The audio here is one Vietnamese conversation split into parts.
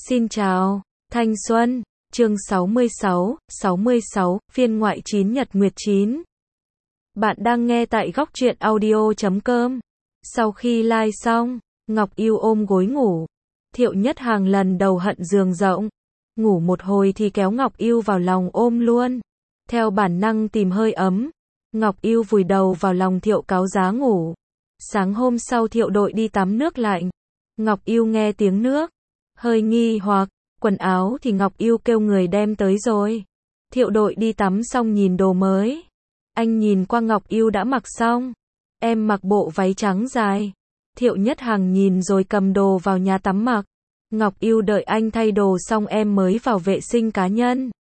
Xin chào, thanh xuân, chương 66, phiên ngoại 9 Nhật Nguyệt 9. Bạn đang nghe tại góc truyện audio.com. Sau khi live xong, Ngọc Yêu ôm gối ngủ. Thiệu Nhất Hàng lần đầu hận giường rộng. Ngủ một hồi thì kéo Ngọc Yêu vào lòng ôm luôn. Theo bản năng tìm hơi ấm, Ngọc Yêu vùi đầu vào lòng Thiệu cáo giá ngủ. Sáng hôm sau Thiệu đội đi tắm nước lạnh. Ngọc Yêu nghe tiếng nước, hơi nghi hoặc, quần áo thì Ngọc Yêu kêu người đem tới rồi. Thiệu đội đi tắm xong nhìn đồ mới. Anh nhìn qua Ngọc Yêu đã mặc xong. Em mặc bộ váy trắng dài. Thiệu Nhất Hàng nhìn rồi cầm đồ vào nhà tắm mặc. Ngọc Yêu đợi anh thay đồ xong em mới vào vệ sinh cá nhân.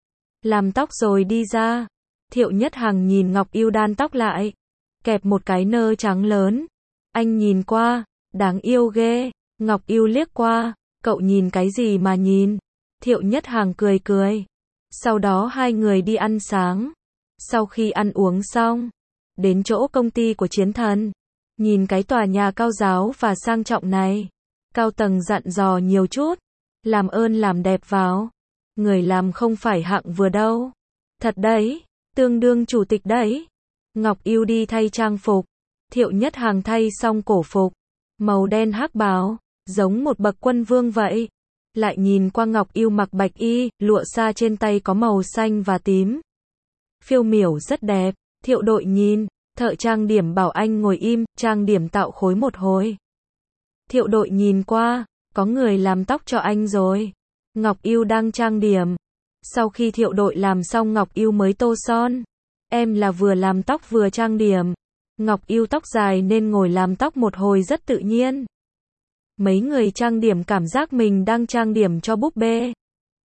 Làm tóc rồi đi ra. Thiệu Nhất Hàng nhìn Ngọc Yêu đan tóc lại. Kẹp một cái nơ trắng lớn. Anh nhìn qua, đáng yêu ghê. Ngọc Yêu liếc qua, cậu nhìn cái gì mà nhìn? Thiệu Nhất Hàng cười cười. Sau đó hai người đi ăn sáng. Sau khi ăn uống xong, đến chỗ công ty của Chiến Thần. Nhìn cái tòa nhà cao giáo và sang trọng này. Cao tầng dặn dò nhiều chút. Làm ơn làm đẹp vào. Người làm không phải hạng vừa đâu. Thật đấy, tương đương chủ tịch đấy. Ngọc Yêu đi thay trang phục. Thiệu Nhất Hàng thay xong cổ phục. Màu đen hắc bào, giống một bậc quân vương vậy. Lại nhìn qua Ngọc Yêu mặc bạch y, lụa sa trên tay có màu xanh và tím. Phiêu miểu rất đẹp. Thiệu đội nhìn, thợ trang điểm bảo anh ngồi im, trang điểm tạo khối một hồi. Thiệu đội nhìn qua, có người làm tóc cho anh rồi. Ngọc Yêu đang trang điểm. Sau khi Thiệu đội làm xong Ngọc Yêu mới tô son. Em là vừa làm tóc vừa trang điểm. Ngọc Yêu tóc dài nên ngồi làm tóc một hồi rất tự nhiên. Mấy người trang điểm cảm giác mình đang trang điểm cho búp bê.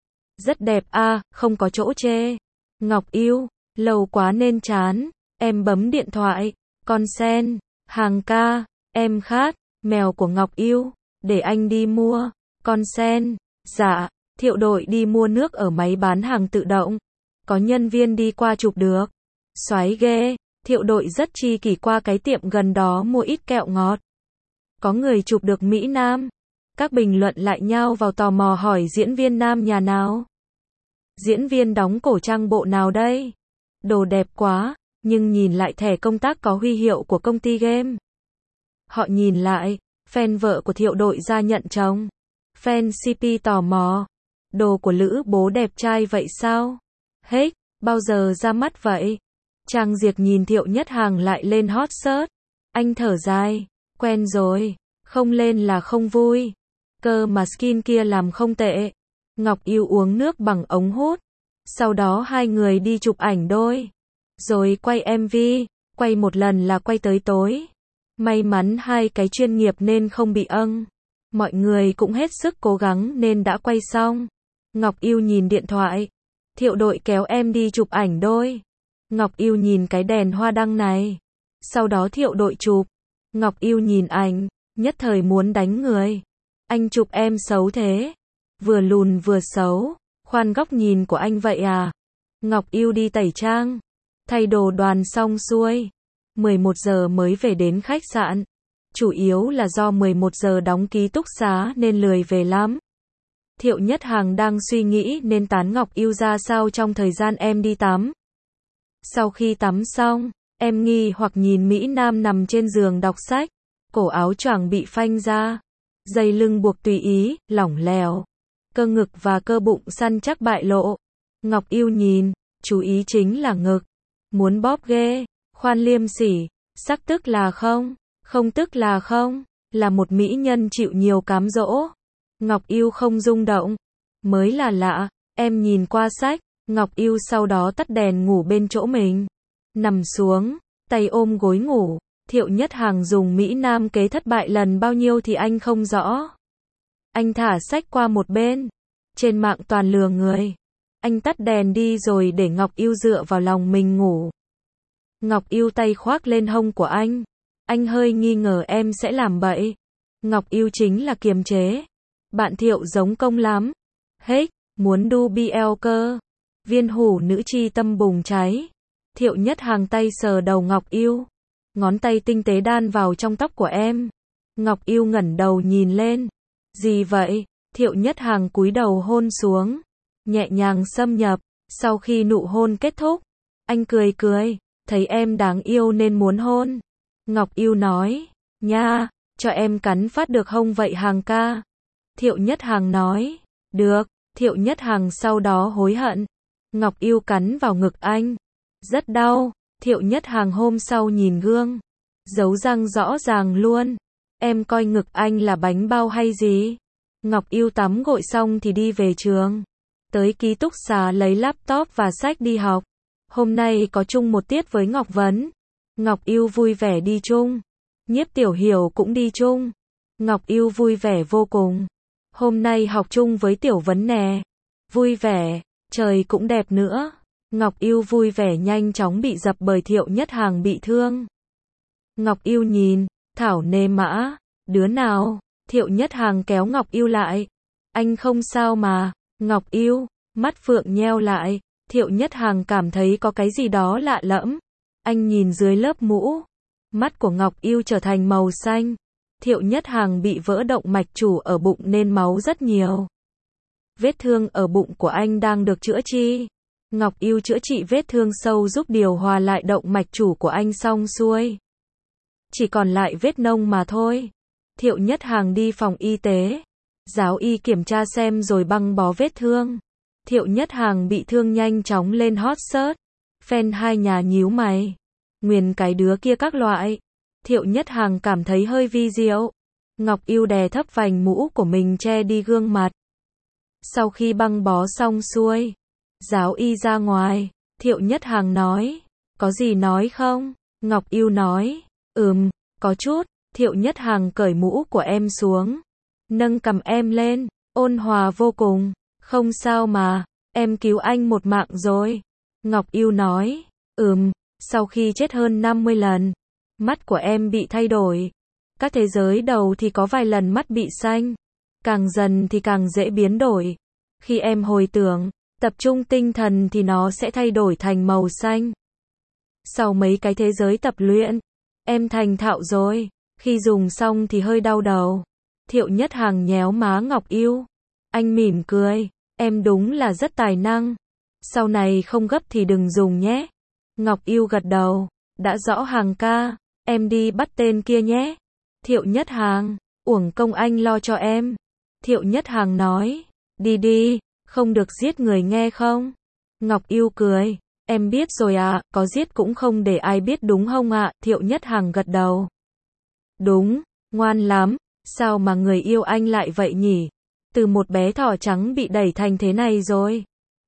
Rất đẹp à, không có chỗ chê. Ngọc Yêu, lâu quá nên chán. Em bấm điện thoại. Con sen, Hàng ca, em khát, mèo của Ngọc Yêu, để anh đi mua. Con sen, dạ. Thiệu đội đi mua nước ở máy bán hàng tự động. Có nhân viên đi qua chụp được. Xoái ghê. Thiệu đội rất chi kỷ qua cái tiệm gần đó mua ít kẹo ngọt. Có người chụp được Mỹ Nam. Các bình luận lại nhao vào tò mò hỏi diễn viên nam nhà nào. Diễn viên đóng cổ trang bộ nào đây? Đồ đẹp quá, nhưng nhìn lại thẻ công tác có huy hiệu của công ty game. Họ nhìn lại, fan vợ của Thiệu đội ra nhận chồng. Fan CP tò mò. Đồ của Lữ bố đẹp trai vậy sao? Hết, bao giờ ra mắt vậy? Trang Diệc nhìn Thiệu Nhất Hàng lại lên hot search. Anh thở dài, quen rồi, không lên là không vui. Cơ mà skin kia làm không tệ. Ngọc Yêu uống nước bằng ống hút. Sau đó hai người đi chụp ảnh đôi. Rồi quay MV, quay một lần là quay tới tối. May mắn hai cái chuyên nghiệp nên không bị âng. Mọi người cũng hết sức cố gắng nên đã quay xong. Ngọc Yêu nhìn điện thoại. Thiệu đội kéo em đi chụp ảnh đôi. Ngọc Yêu nhìn cái đèn hoa đăng này. Sau đó Thiệu đội chụp. Ngọc Yêu nhìn ảnh, nhất thời muốn đánh người. Anh chụp em xấu thế. Vừa lùn vừa xấu. Khoan góc nhìn của anh vậy à? Ngọc Yêu đi tẩy trang. Thay đồ đoàn xong xuôi. 11 giờ mới về đến khách sạn. Chủ yếu là do 11 giờ đóng ký túc xá nên lười về lắm. Thiệu Nhất Hàng đang suy nghĩ nên tán Ngọc Yêu ra sao trong thời gian em đi tắm. Sau khi tắm xong, em nghi hoặc nhìn Mỹ Nam nằm trên giường đọc sách. Cổ áo choàng bị phanh ra. Dây lưng buộc tùy ý, lỏng lẻo. Cơ ngực và cơ bụng săn chắc bại lộ. Ngọc Yêu nhìn, chú ý chính là ngực. Muốn bóp ghê, khoan liêm sỉ, sắc tức là không, không tức là không, là một mỹ nhân chịu nhiều cám dỗ. Ngọc Yêu không rung động, mới là lạ, em nhìn qua sách. Ngọc Yêu sau đó tắt đèn ngủ bên chỗ mình. Nằm xuống, tay ôm gối ngủ. Thiệu Nhất Hàng dùng Mỹ Nam kế thất bại lần bao nhiêu thì anh không rõ. Anh thả sách qua một bên. Trên mạng toàn lừa người. Anh tắt đèn đi rồi để Ngọc Yêu dựa vào lòng mình ngủ. Ngọc Yêu tay khoác lên hông của anh. Anh hơi nghi ngờ em sẽ làm bậy. Ngọc Yêu chính là kiềm chế. Bạn Thiệu giống công lắm. Hết, muốn đu BL cơ. Viên hủ nữ chi tâm bùng cháy. Thiệu Nhất Hàng tay sờ đầu Ngọc Yêu. Ngón tay tinh tế đan vào trong tóc của em. Ngọc Yêu ngẩng đầu nhìn lên. Gì vậy? Thiệu Nhất Hằng cúi đầu hôn xuống, nhẹ nhàng xâm nhập, sau khi nụ hôn kết thúc, anh cười cười, thấy em đáng yêu nên muốn hôn. Ngọc Yêu nói, nha, cho em cắn phát được không vậy Hằng ca? Thiệu Nhất Hằng nói, được. Thiệu Nhất Hằng sau đó hối hận. Ngọc Yêu cắn vào ngực anh, rất đau. Thiệu Nhất Hằng hôm sau nhìn gương, dấu răng rõ ràng luôn. Em coi ngực anh là bánh bao hay gì? Ngọc Yêu tắm gội xong thì đi về trường, tới ký túc xá lấy laptop và sách đi học. Hôm nay có chung một tiết với Ngọc Vấn. Ngọc Yêu vui vẻ đi chung. Nhiếp Tiểu Hiểu cũng đi chung. Ngọc Yêu vui vẻ vô cùng. Hôm nay học chung với Tiểu Vấn nè. Vui vẻ, trời cũng đẹp nữa. Ngọc Yêu vui vẻ nhanh chóng bị dập bởi Thiệu Nhất Hằng bị thương. Ngọc Yêu nhìn, Thảo Nê Mã, đứa nào? Thiệu Nhất Hằng kéo Ngọc Yêu lại. Anh không sao mà. Ngọc Yêu, mắt phượng nheo lại. Thiệu Nhất Hằng cảm thấy có cái gì đó lạ lẫm. Anh nhìn dưới lớp mũ. Mắt của Ngọc Yêu trở thành màu xanh. Thiệu Nhất Hằng bị vỡ động mạch chủ ở bụng nên máu rất nhiều. Vết thương ở bụng của anh đang được chữa trị. Ngọc Yêu chữa trị vết thương sâu giúp điều hòa lại động mạch chủ của anh xong xuôi. Chỉ còn lại vết nông mà thôi. Thiệu Nhất Hằng đi phòng y tế. Giáo y kiểm tra xem rồi băng bó vết thương. Thiệu Nhất Hằng bị thương nhanh chóng lên hot search. Fan hai nhà nhíu mày. Nguyền cái đứa kia các loại. Thiệu Nhất Hằng cảm thấy hơi vi diệu. Ngọc Yêu đè thấp vành mũ của mình che đi gương mặt. Sau khi băng bó xong xuôi, giáo y ra ngoài. Thiệu Nhất Hằng nói, có gì nói không? Ngọc Yêu nói, có chút. Thiệu Nhất Hằng cởi mũ của em xuống, nâng cằm em lên, ôn hòa vô cùng. Không sao mà, em cứu anh một mạng rồi. Ngọc Yêu nói, sau khi chết hơn 50 lần, mắt của em bị thay đổi. Các thế giới đầu thì có vài lần mắt bị xanh, càng dần thì càng dễ biến đổi. Khi em hồi tưởng, tập trung tinh thần thì nó sẽ thay đổi thành màu xanh. Sau mấy cái thế giới tập luyện, em thành thạo rồi. Khi dùng xong thì hơi đau đầu. Thiệu Nhất Hằng nhéo má Ngọc Yêu. Anh mỉm cười, em đúng là rất tài năng. Sau này không gấp thì đừng dùng nhé. Ngọc Yêu gật đầu, đã rõ Hằng ca, em đi bắt tên kia nhé. Thiệu Nhất Hằng, uổng công anh lo cho em. Thiệu Nhất Hằng nói, đi đi, không được giết người nghe không? Ngọc Yêu cười, em biết rồi ạ, có giết cũng không để ai biết đúng không ạ? Thiệu Nhất Hằng gật đầu. Đúng, ngoan lắm, sao mà người yêu anh lại vậy nhỉ? Từ một bé thỏ trắng bị đẩy thành thế này rồi.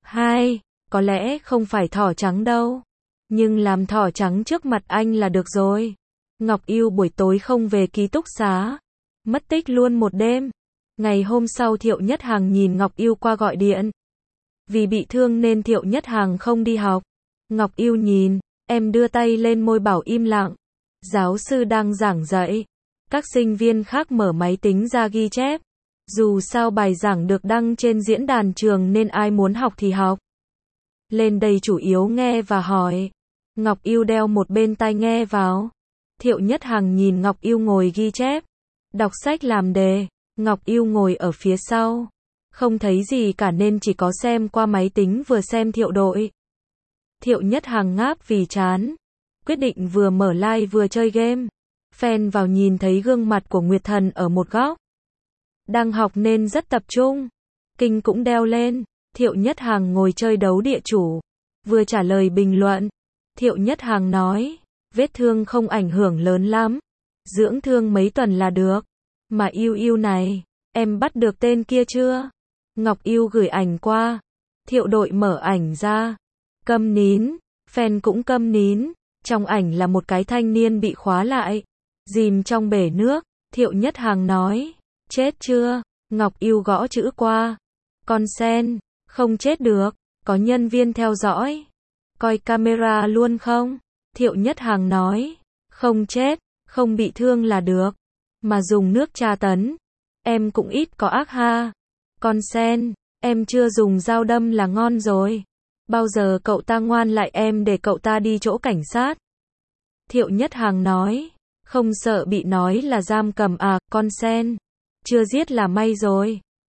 Có lẽ không phải thỏ trắng đâu. Nhưng làm thỏ trắng trước mặt anh là được rồi. Ngọc Yêu buổi tối không về ký túc xá. Mất tích luôn một đêm. Ngày hôm sau Thiệu Nhất Hằng nhìn Ngọc Yêu qua gọi điện. Vì bị thương nên Thiệu Nhất Hằng không đi học. Ngọc Yêu nhìn, em đưa tay lên môi bảo im lặng. Giáo sư đang giảng dạy. Các sinh viên khác mở máy tính ra ghi chép. Dù sao bài giảng được đăng trên diễn đàn trường nên ai muốn học thì học. Lên đây chủ yếu nghe và hỏi. Ngọc Yêu đeo một bên tai nghe vào. Thiệu Nhất Hằng nhìn Ngọc Yêu ngồi ghi chép, đọc sách làm đề. Ngọc Yêu ngồi ở phía sau, không thấy gì cả nên chỉ có xem qua máy tính vừa xem Thiệu đội. Thiệu Nhất Hằng ngáp vì chán, quyết định vừa mở live vừa chơi game. Fan vào nhìn thấy gương mặt của Nguyệt Thần ở một góc. Đang học nên rất tập trung. Kinh cũng đeo lên. Thiệu Nhất Hằng ngồi chơi đấu địa chủ, vừa trả lời bình luận. Thiệu Nhất Hằng nói, vết thương không ảnh hưởng lớn lắm, dưỡng thương mấy tuần là được. Mà Yêu Yêu này, em bắt được tên kia chưa? Ngọc Yêu gửi ảnh qua. Thiệu đội mở ảnh ra. Câm nín. Fan cũng câm nín. Trong ảnh là một cái thanh niên bị khóa lại, dìm trong bể nước. Thiệu Nhất Hằng nói, chết chưa? Ngọc Yêu gõ chữ qua. Con sen, không chết được, có nhân viên theo dõi. Coi camera luôn không? Thiệu Nhất Hằng nói, không chết, không bị thương là được. Mà dùng nước tra tấn, em cũng ít có ác ha. Con sen, em chưa dùng dao đâm là ngon rồi. Bao giờ cậu ta ngoan lại em để cậu ta đi chỗ cảnh sát. Thiệu Nhất Hằng nói, không sợ bị nói là giam cầm à, con sen. Chưa giết là may rồi.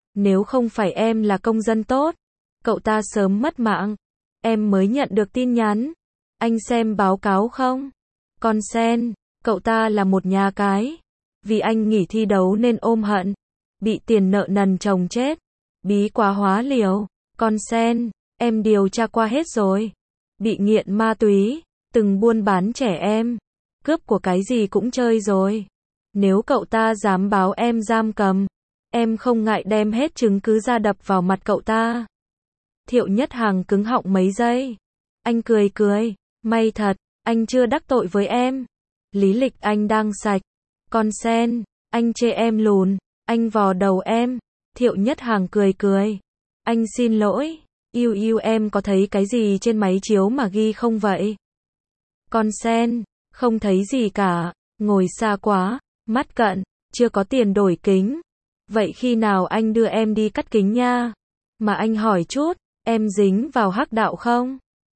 Nếu không phải em là công dân tốt, cậu ta sớm mất mạng. Em mới nhận được tin nhắn. Anh xem báo cáo không? Con sen, cậu ta là một nhà cái. Vì anh nghỉ thi đấu nên ôm hận. Bị tiền nợ nần chồng chết. Bí quá hóa liều. Con sen, em điều tra qua hết rồi. Bị nghiện ma túy, từng buôn bán trẻ em. Cướp của cái gì cũng chơi rồi. Nếu cậu ta dám báo em giam cầm, em không ngại đem hết chứng cứ ra đập vào mặt cậu ta. Thiệu Nhất Hằng cứng họng mấy giây. Anh cười cười, may thật, anh chưa đắc tội với em. Lý lịch anh đang sạch. Con sen, anh chê em lùn, anh vò đầu em. Thiệu Nhất Hằng cười cười. Anh xin lỗi, yêu em có thấy cái gì trên máy chiếu mà ghi không vậy? Con sen, không thấy gì cả, ngồi xa quá, mắt cận, chưa có tiền đổi kính. Vậy khi nào anh đưa em đi cắt kính nha? Mà anh hỏi chút, em dính vào hắc đạo không?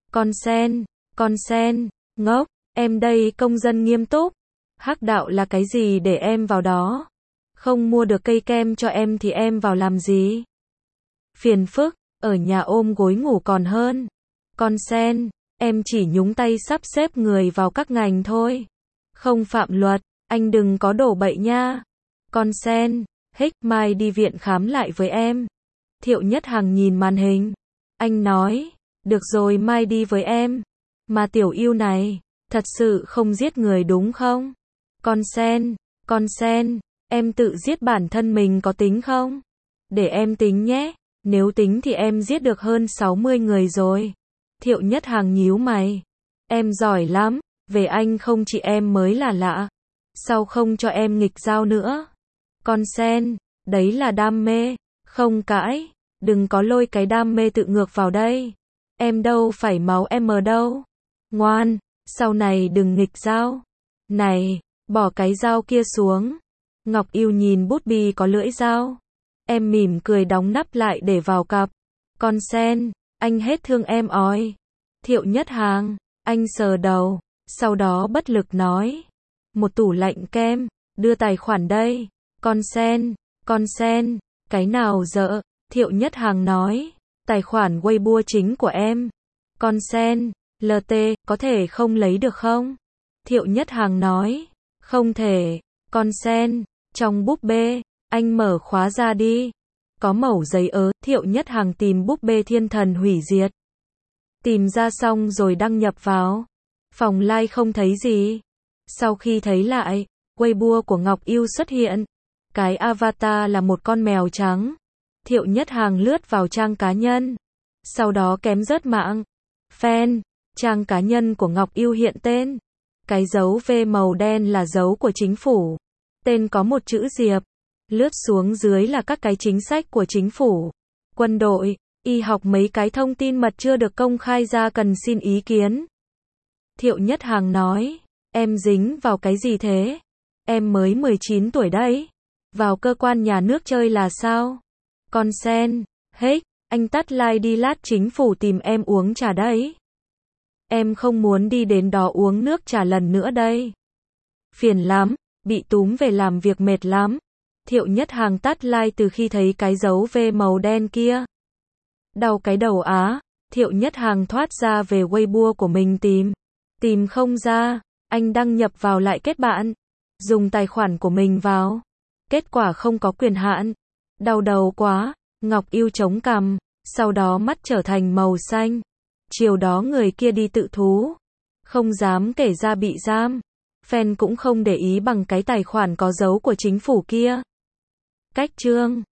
Con sen, ngốc, em đây công dân nghiêm túc. Hắc đạo là cái gì để em vào đó? Không mua được cây kem cho em thì em vào làm gì? Phiền phức, ở nhà ôm gối ngủ còn hơn. Con sen, em chỉ nhúng tay sắp xếp người vào các ngành thôi. Không phạm luật, anh đừng có đổ bậy nha. Con sen, mai đi viện khám lại với em. Thiệu Nhất Hằng nhìn màn hình. Anh nói, được rồi mai đi với em. Mà tiểu yêu này, thật sự không giết người đúng không? Con sen, em tự giết bản thân mình có tính không? Để em tính nhé, nếu tính thì em giết được hơn 60 người rồi. Thiệu Nhất Hằng nhíu mày. Em giỏi lắm, về anh không chị em mới là lạ. Sao không cho em nghịch giao nữa? Con sen, đấy là đam mê, không cãi, đừng có lôi cái đam mê tự ngược vào đây. Em đâu phải máu em đâu. Ngoan, sau này đừng nghịch giao. Này, bỏ cái dao kia xuống. Ngọc Yêu nhìn bút bi có lưỡi dao. Em mỉm cười đóng nắp lại để vào cặp. Con sen, anh hết thương em ói. Thiệu Nhất Hằng, anh sờ đầu, sau đó bất lực nói. Một tủ lạnh kem, đưa tài khoản đây. Con sen, cái nào dợ? Thiệu Nhất Hằng nói. Tài khoản Weibo chính của em. Con sen, LT, có thể không lấy được không? Thiệu Nhất Hằng nói. Không thể. Con sen, trong búp bê, anh mở khóa ra đi. Có mẩu giấy ớ. Thiệu Nhất Hằng tìm búp bê thiên thần hủy diệt. Tìm ra xong rồi đăng nhập vào. Phòng like không thấy gì. Sau khi thấy lại, Weibo của Ngọc Yêu xuất hiện. Cái avatar là một con mèo trắng. Thiệu Nhất Hằng lướt vào trang cá nhân. Sau đó kém rớt mạng. Fan, trang cá nhân của Ngọc Yêu hiện tên. Cái dấu V màu đen là dấu của chính phủ. Tên có một chữ Diệp. Lướt xuống dưới là các cái chính sách của chính phủ. Quân đội, y học mấy cái thông tin mật chưa được công khai ra cần xin ý kiến. Thiệu Nhất Hằng nói. Em dính vào cái gì thế? Em mới 19 tuổi đấy. Vào cơ quan nhà nước chơi là sao? Con sen, anh tắt like đi lát chính phủ tìm em uống trà đấy. Em không muốn đi đến đó uống nước trà lần nữa đây. Phiền lắm, bị túm về làm việc mệt lắm. Thiệu Nhất Hằng tắt like từ khi thấy cái dấu V màu đen kia. Đau cái đầu á, Thiệu Nhất Hằng thoát ra về Weibo của mình tìm không ra, anh đăng nhập vào lại kết bạn. Dùng tài khoản của mình vào. Kết quả không có quyền hạn. Đau đầu quá, Ngọc Yêu chống cằm, sau đó mắt trở thành màu xanh. Chiều đó người kia đi tự thú. Không dám kể ra bị giam. Fan cũng không để ý bằng cái tài khoản có dấu của chính phủ kia. Cách chương